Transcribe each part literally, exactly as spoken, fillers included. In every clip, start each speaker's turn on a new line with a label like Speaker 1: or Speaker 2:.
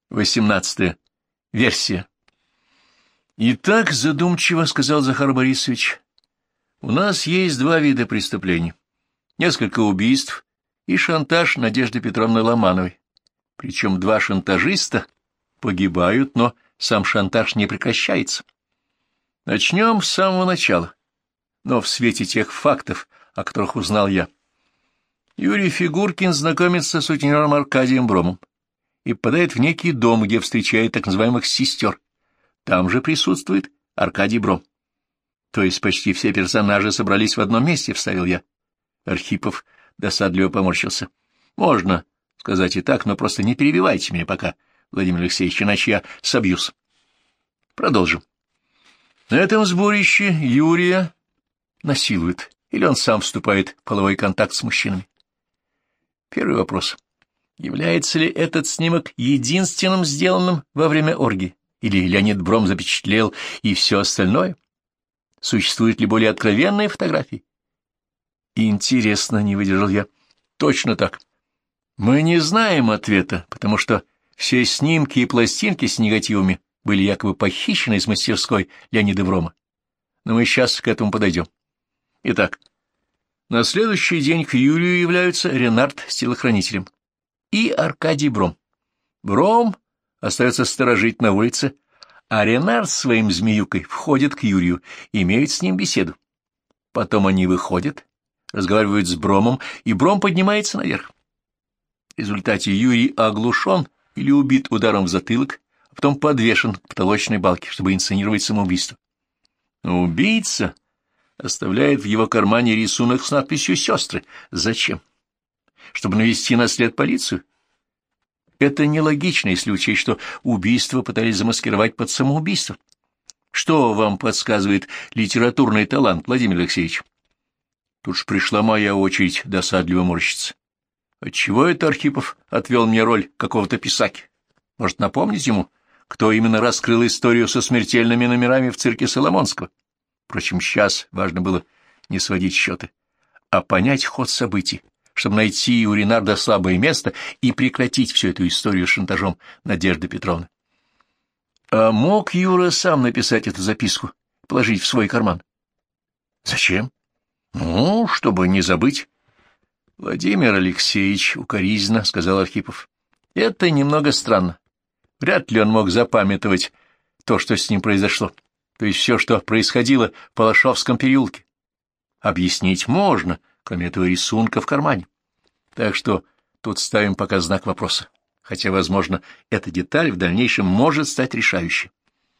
Speaker 1: Восемнадцатая. Версия. «Итак, задумчиво, — сказал Захар Борисович, — у нас есть два вида преступлений. Несколько убийств и шантаж Надежды Петровны Ломановой. Причем два шантажиста погибают, но сам шантаж не прекращается. Начнем с самого начала, но в свете тех фактов, о которых узнал я. Юрий Фигуркин знакомится с сутенером Аркадием Бромом и попадает в некий дом, где встречает так называемых сестер. Там же присутствует Аркадий Бром. То есть почти все персонажи собрались в одном месте, — вставил я. Архипов досадливо поморщился. — Можно сказать и так, но просто не перебивайте меня пока, Владимир Алексеевич, иначе я собьюсь. Продолжим. На этом сборище Юрия насилуют, или он сам вступает в половой контакт с мужчинами. Первый вопрос. Является ли этот снимок единственным сделанным во время оргии? Или Леонид Бром запечатлел и все остальное? Существуют ли более откровенные фотографии? Интересно, не выдержал я. Точно так. Мы не знаем ответа, потому что все снимки и пластинки с негативами были якобы похищены из мастерской Леонида Брома. Но мы сейчас к этому подойдем. Итак, на следующий день к Юрию являются Ренард с телохранителем и Аркадий Бром. Бром остается сторожить на улице, а Ренард своим змеюкой входит к Юрию и имеет с ним беседу. Потом они выходят, разговаривают с Бромом, и Бром поднимается наверх. В результате Юрий оглушен или убит ударом в затылок, а потом подвешен к потолочной балке, чтобы инсценировать самоубийство. Но убийца оставляет в его кармане рисунок с надписью «Сестры». Зачем? Чтобы навести на след полицию? Это нелогично, если учесть, что убийство пытались замаскировать под самоубийство. Что вам подсказывает литературный талант, Владимир Алексеевич? Тут ж пришла моя очередь досадливо морщиться. Отчего это Архипов отвел мне роль какого-то писаки? Может, напомнить ему, кто именно раскрыл историю со смертельными номерами в цирке Соломонского? Впрочем, сейчас важно было не сводить счеты, а понять ход событий, чтобы найти у Ренарда слабое место и прекратить всю эту историю с шантажом Надежды Петровны. А мог Юра сам написать эту записку, положить в свой карман? Зачем? Ну, чтобы не забыть. Владимир Алексеевич, укоризненно сказал Архипов. Это немного странно. Вряд ли он мог запамятовать то, что с ним произошло, то есть все, что происходило в Палашовском переулке. Объяснить можно, кроме этого рисунка в кармане. Так что тут ставим пока знак вопроса, хотя, возможно, эта деталь в дальнейшем может стать решающей.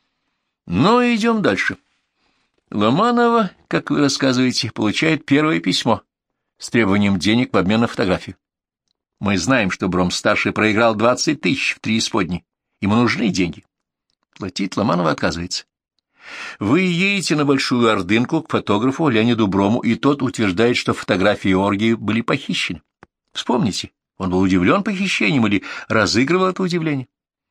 Speaker 1: Но идем дальше. Ломанова, как вы рассказываете, получает первое письмо с требованием денег в обмен на фотографию. Мы знаем, что Бром-старший проиграл двадцать тысяч в три исподней. Ему нужны деньги. Платить Ломанова отказывается. Вы едете на Большую Ордынку к фотографу Леониду Брому, и тот утверждает, что фотографии оргии были похищены. Вспомните, он был удивлен похищением или разыгрывал это удивление?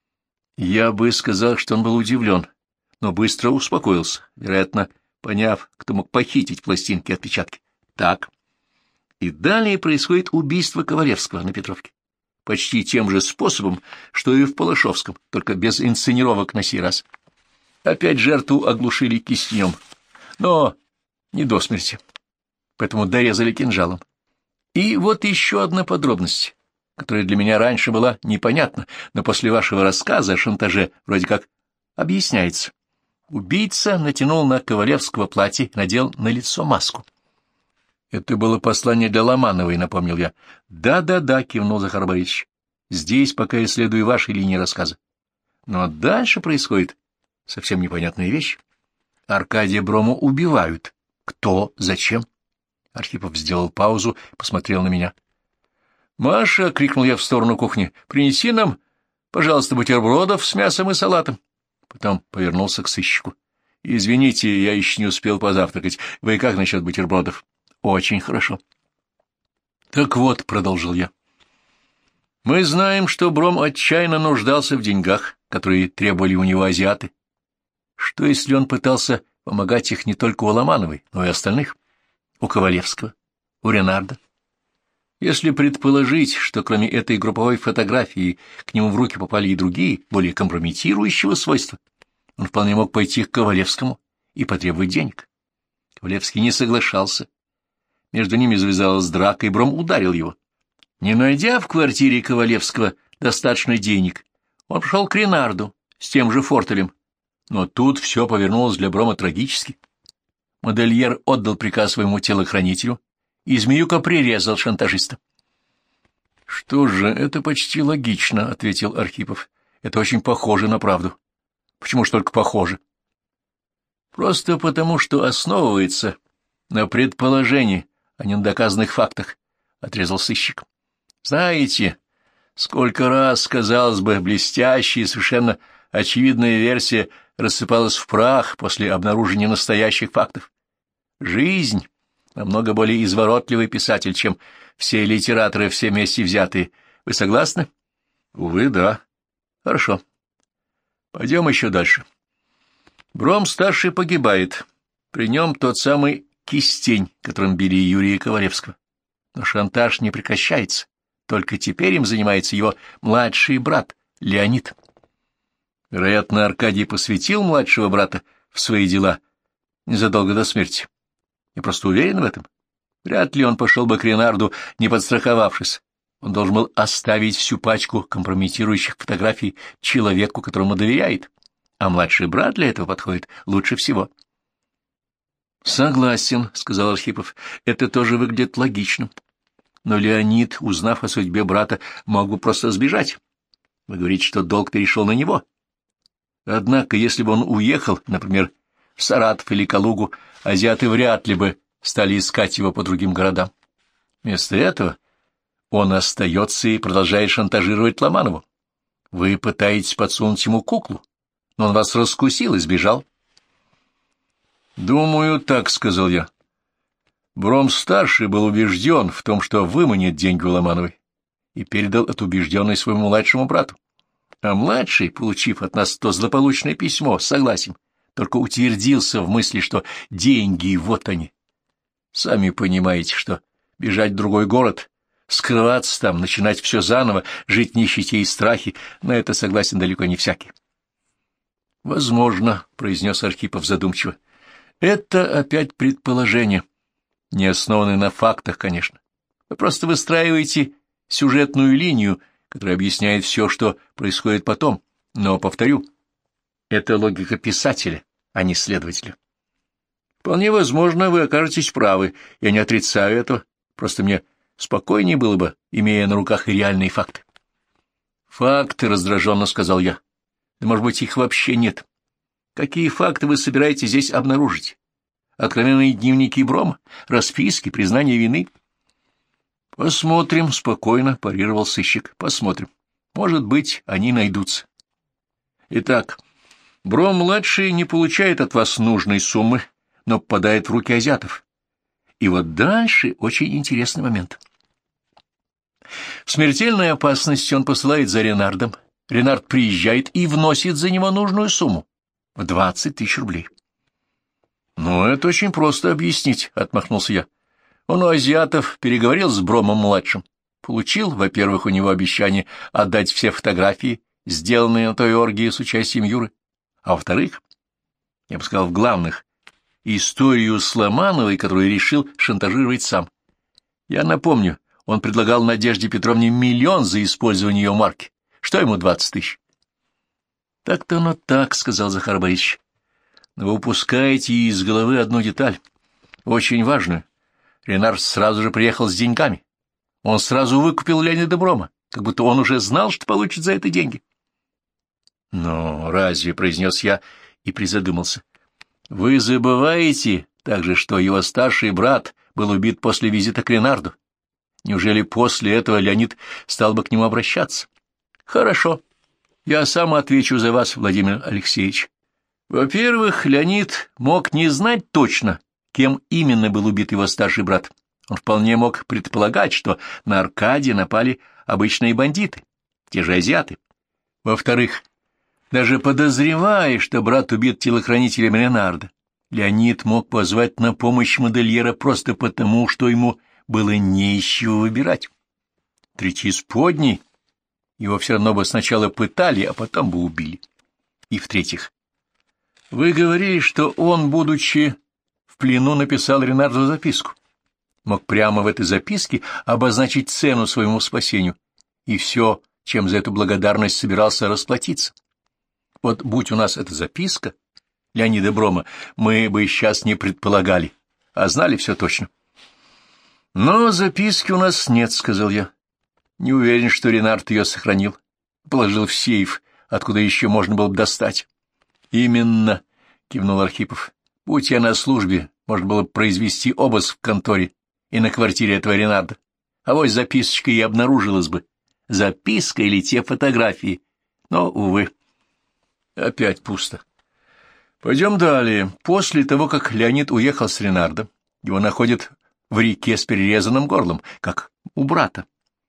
Speaker 1: Я бы сказал, что он был удивлен, но быстро успокоился, вероятно, поняв, кто мог похитить пластинки и отпечатки. Так. И далее происходит убийство Ковалевского на Петровке. Почти тем же способом, что и в Палашовском, только без инсценировок на сей раз. Опять жертву оглушили кистенем, но не до смерти, поэтому дорезали кинжалом. И вот еще одна подробность, которая для меня раньше была непонятна, но после вашего рассказа о шантаже вроде как объясняется. Убийца натянул на Ковалевского платье и надел на лицо маску. Это было послание для Ломановой, напомнил я. Да-да-да, кивнул Захар Борисович. Здесь пока исследую вашей линии рассказа. Но дальше происходит совсем непонятная вещь. Аркадия Брома убивают. Кто? Зачем? Архипов сделал паузу и посмотрел на меня. «Маша!» — крикнул я в сторону кухни. «Принеси нам, пожалуйста, бутербродов с мясом и салатом». Потом повернулся к сыщику. «Извините, я еще не успел позавтракать. Вы как насчет бутербродов?» «Очень хорошо». «Так вот», — продолжил я, — «мы знаем, что Бром отчаянно нуждался в деньгах, которые требовали у него азиаты. Что, если он пытался помогать их не только у Ломановой, но и остальных? У Ковалевского, у Ренарда? Если предположить, что кроме этой групповой фотографии к нему в руки попали и другие, более компрометирующего свойства, он вполне мог пойти к Ковалевскому и потребовать денег. Ковалевский не соглашался. Между ними завязалась драка, и Бром ударил его. Не найдя в квартире Ковалевского достаточно денег, он пошел к Ренарду с тем же фортелем. Но тут все повернулось для Брома трагически. Модельер отдал приказ своему телохранителю, и Змеюка прирезал шантажиста. — Что же, это почти логично, — ответил Архипов. — Это очень похоже на правду. — Почему ж только похоже? — Просто потому, что основывается на предположении, а не на доказанных фактах, — отрезал сыщик. — Знаете, сколько раз, казалось бы, блестящая и совершенно очевидная версия рассыпалась в прах после обнаружения настоящих фактов. Жизнь — намного более изворотливый писатель, чем все литераторы все вместе взятые. Вы согласны? — Увы, да. — Хорошо. Пойдем еще дальше. Бром-старший погибает. При нем тот самый кистень, которым били Юрия Ковалевского. Но шантаж не прекращается. Только теперь им занимается его младший брат Леонид. Вероятно, Аркадий посвятил младшего брата в свои дела незадолго до смерти. Я просто уверен в этом. Вряд ли он пошел бы к Ренарду, не подстраховавшись. Он должен был оставить всю пачку компрометирующих фотографий человеку, которому доверяет, а младший брат для этого подходит лучше всего. — Согласен, — сказал Архипов, — это тоже выглядит логичным. Но Леонид, узнав о судьбе брата, мог бы просто сбежать. Вы говорите, что долг перешел на него. Однако, если бы он уехал, например, в Саратов или Калугу, азиаты вряд ли бы стали искать его по другим городам. Вместо этого он остается и продолжает шантажировать Ломанову. Вы пытаетесь подсунуть ему куклу, но он вас раскусил и сбежал. — Думаю, так, — сказал я. Бром-старший был убежден в том, что выманит деньги у Ломановой, и передал эту убежденность своему младшему брату. А младший, получив от нас то злополучное письмо, согласен, только утвердился в мысли, что деньги вот они. Сами понимаете, что бежать в другой город, скрываться там, начинать все заново, жить в нищете и страхе, на это согласен далеко не всякий. — Возможно, — произнес Архипов задумчиво. — Это опять предположение, не основанное на фактах, конечно. Вы просто выстраиваете сюжетную линию, которая объясняет все, что происходит потом. Но, повторю, это логика писателя, а не следователя. Вполне возможно, вы окажетесь правы, я не отрицаю этого, просто мне спокойнее было бы, имея на руках реальные факты. Факты, — раздраженно сказал я. Да, может быть, их вообще нет. Какие факты вы собираетесь здесь обнаружить? Откровенные дневники Брома, расписки, признание вины? Посмотрим, — спокойно парировал сыщик. Посмотрим. Может быть, они найдутся. Итак, Бром-младший не получает от вас нужной суммы, но попадает в руки азиатов. И вот дальше очень интересный момент. В смертельной опасности он посылает за Ренардом. Ренард приезжает и вносит за него нужную сумму — в двадцать тысяч рублей. — Ну, это очень просто объяснить, — отмахнулся я. Он у азиатов переговорил с Бромом-младшим, получил, во-первых, у него обещание отдать все фотографии, сделанные на той оргии с участием Юры, а во-вторых, я бы сказал, в главных, историю с Ломановой, которую решил шантажировать сам. Я напомню, он предлагал Надежде Петровне миллион за использование ее марки. Что ему двадцать тысяч? — Так-то оно так, — сказал Захар Борисович. — Но вы упускаете из головы одну деталь, очень важную. Ренард сразу же приехал с деньгами. Он сразу выкупил Леонида Брома, как будто он уже знал, что получит за это деньги. — Но разве, — произнес я и призадумался, — вы забываете также, что его старший брат был убит после визита к Ренарду? Неужели после этого Леонид стал бы к нему обращаться? — Хорошо, я сам отвечу за вас, Владимир Алексеевич. Во-первых, Леонид мог не знать точно, кем именно был убит его старший брат. Он вполне мог предполагать, что на Аркадия напали обычные бандиты, те же азиаты. Во-вторых, даже подозревая, что брат убит телохранителем Ренарда, Леонид мог позвать на помощь модельера просто потому, что ему было не из чего выбирать. Третьеисподней его все равно бы сначала пытали, а потом бы убили. И в-третьих, вы говорили, что он, будучи в плену, написал Ренарду записку. Мог прямо в этой записке обозначить цену своему спасению и все, чем за эту благодарность собирался расплатиться. Вот будь у нас эта записка Леонида Брома, мы бы сейчас не предполагали, а знали все точно. Но записки у нас нет, — сказал я. Не уверен, что Ренард ее сохранил. Положил в сейф, откуда еще можно было бы достать. — Именно, — кивнул Архипов. — Будь я на службе, можно было бы произвести обыск в конторе и на квартире этого Ренарда. А вот записочка и обнаружилась бы. Записка или те фотографии. Но, увы, опять пусто. Пойдем далее. После того, как Леонид уехал с Ренардом, его находят в реке с перерезанным горлом, как у брата.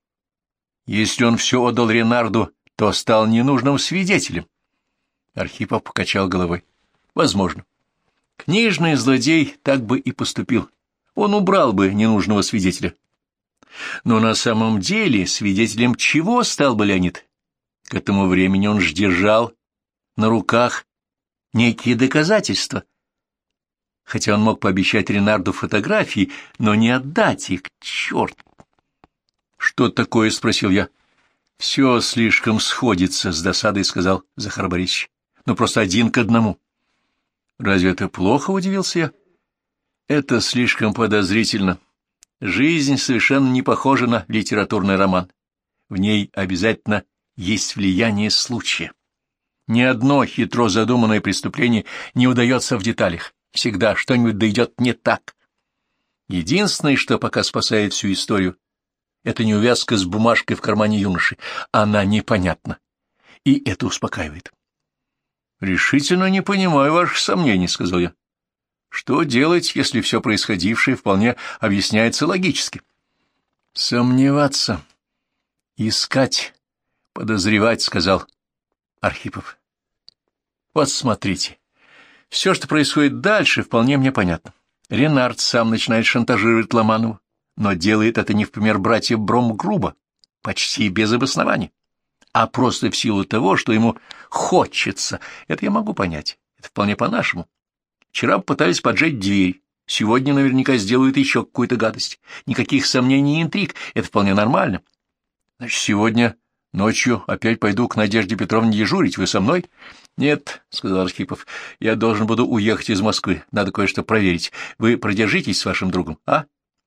Speaker 1: Если он все отдал Ренарду, то стал ненужным свидетелем. Архипов покачал головой. Возможно. Книжный злодей так бы и поступил. Он убрал бы ненужного свидетеля. Но на самом деле свидетелем чего стал бы Леонид? К этому времени он ж держал на руках некие доказательства. Хотя он мог пообещать Ренарду фотографии, но не отдать их. Черт! — Что такое? — спросил я. — Все слишком сходится, — с досадой сказал Захар Борисович. — Ну, просто один к одному. — Разве это плохо? — удивился я. — Это слишком подозрительно. Жизнь совершенно не похожа на литературный роман. В ней обязательно есть влияние случая. Ни одно хитро задуманное преступление не удается в деталях. Всегда что-нибудь дойдет не так. Единственное, что пока спасает всю историю, это неувязка с бумажкой в кармане юноши. Она непонятна. И это успокаивает. — Решительно не понимаю ваших сомнений, — сказал я. — Что делать, если все происходившее вполне объясняется логически? — Сомневаться, искать, подозревать, — сказал Архипов. — Вот смотрите. Все, что происходит дальше, вполне мне понятно. Ренард сам начинает шантажировать Ломанову, но делает это не в пример братьев Бром грубо, почти без обоснования, а просто в силу того, что ему хочется. Это я могу понять. Это вполне по-нашему. Вчера пытались поджечь дверь, сегодня наверняка сделают еще какую-то гадость. Никаких сомнений и интриг. Это вполне нормально. Значит, сегодня ночью опять пойду к Надежде Петровне дежурить. Вы со мной? — Нет, — сказал Архипов, — я должен буду уехать из Москвы. Надо кое-что проверить. Вы продержитесь с вашим другом, а?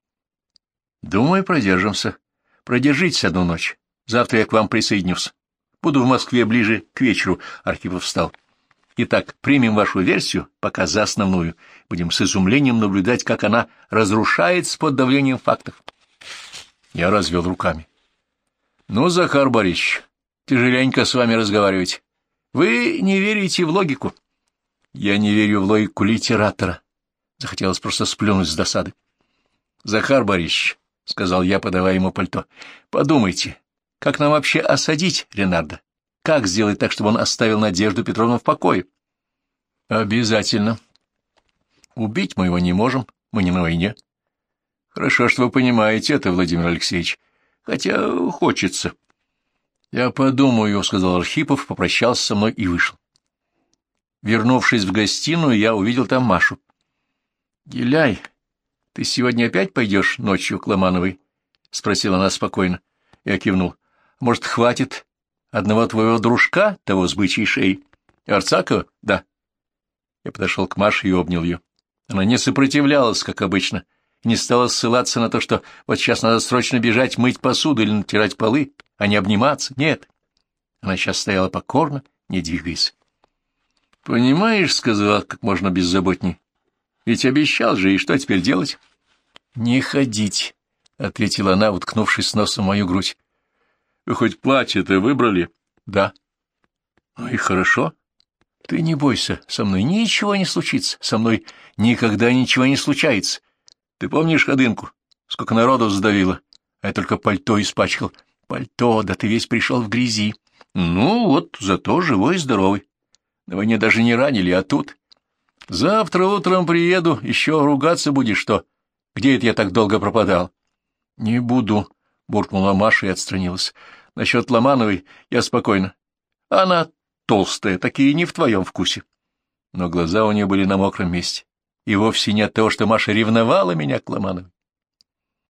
Speaker 1: — Думаю, продержимся. Продержитесь одну ночь. Завтра я к вам присоединюсь. Буду в Москве ближе к вечеру. Архипов встал. Итак, примем вашу версию, пока за основную. Будем с изумлением наблюдать, как она разрушается под давлением фактов. Я развел руками. — Ну, Захар Борисович, тяжеленько с вами разговаривать. Вы не верите в логику. — Я не верю в логику литератора. Захотелось просто сплюнуть с досады. — Захар Борисович, — сказал я, подавая ему пальто, — подумайте, как нам вообще осадить Ренарда? Как сделать так, чтобы он оставил Надежду Петровну в покое? — Обязательно. Убить мы его не можем, мы не на войне. — Хорошо, что вы понимаете это, Владимир Алексеевич. Хотя хочется. — Я подумаю, — сказал Архипов, попрощался со мной и вышел. Вернувшись в гостиную, я увидел там Машу. — Гиляй, ты сегодня опять пойдешь ночью к Ломановой? — спросила она спокойно. Я кивнул. — Может, хватит одного твоего дружка, того с бычьей шеей? Арцакова? — Да. Я подошел к Маше и обнял ее. Она не сопротивлялась, как обычно, не стала ссылаться на то, что вот сейчас надо срочно бежать мыть посуду или натирать полы, а не обниматься. Нет. Она сейчас стояла покорно, не двигаясь. — Понимаешь, — сказала как можно беззаботней, — ведь обещал же, и что теперь делать? — Не ходить, — ответила она, уткнувшись носом в мою грудь. — Вы хоть платье-то выбрали? — Да. — Ну и хорошо. Ты не бойся, со мной ничего не случится, со мной никогда ничего не случается. Ты помнишь Ходынку? Сколько народу задавило, а я только пальто испачкал. Пальто, да ты весь пришел в грязи. Ну вот, зато живой и здоровый. На войне даже не ранили, а тут... Завтра утром приеду, еще ругаться будешь, что... Где это я так долго пропадал? — Не буду, — буркнула Маша и отстранилась. — Насчет Ломановой я спокойна. Она толстая, такие не в твоем вкусе. Но глаза у нее были на мокром месте. И вовсе не от того, что Маша ревновала меня к Ломановой.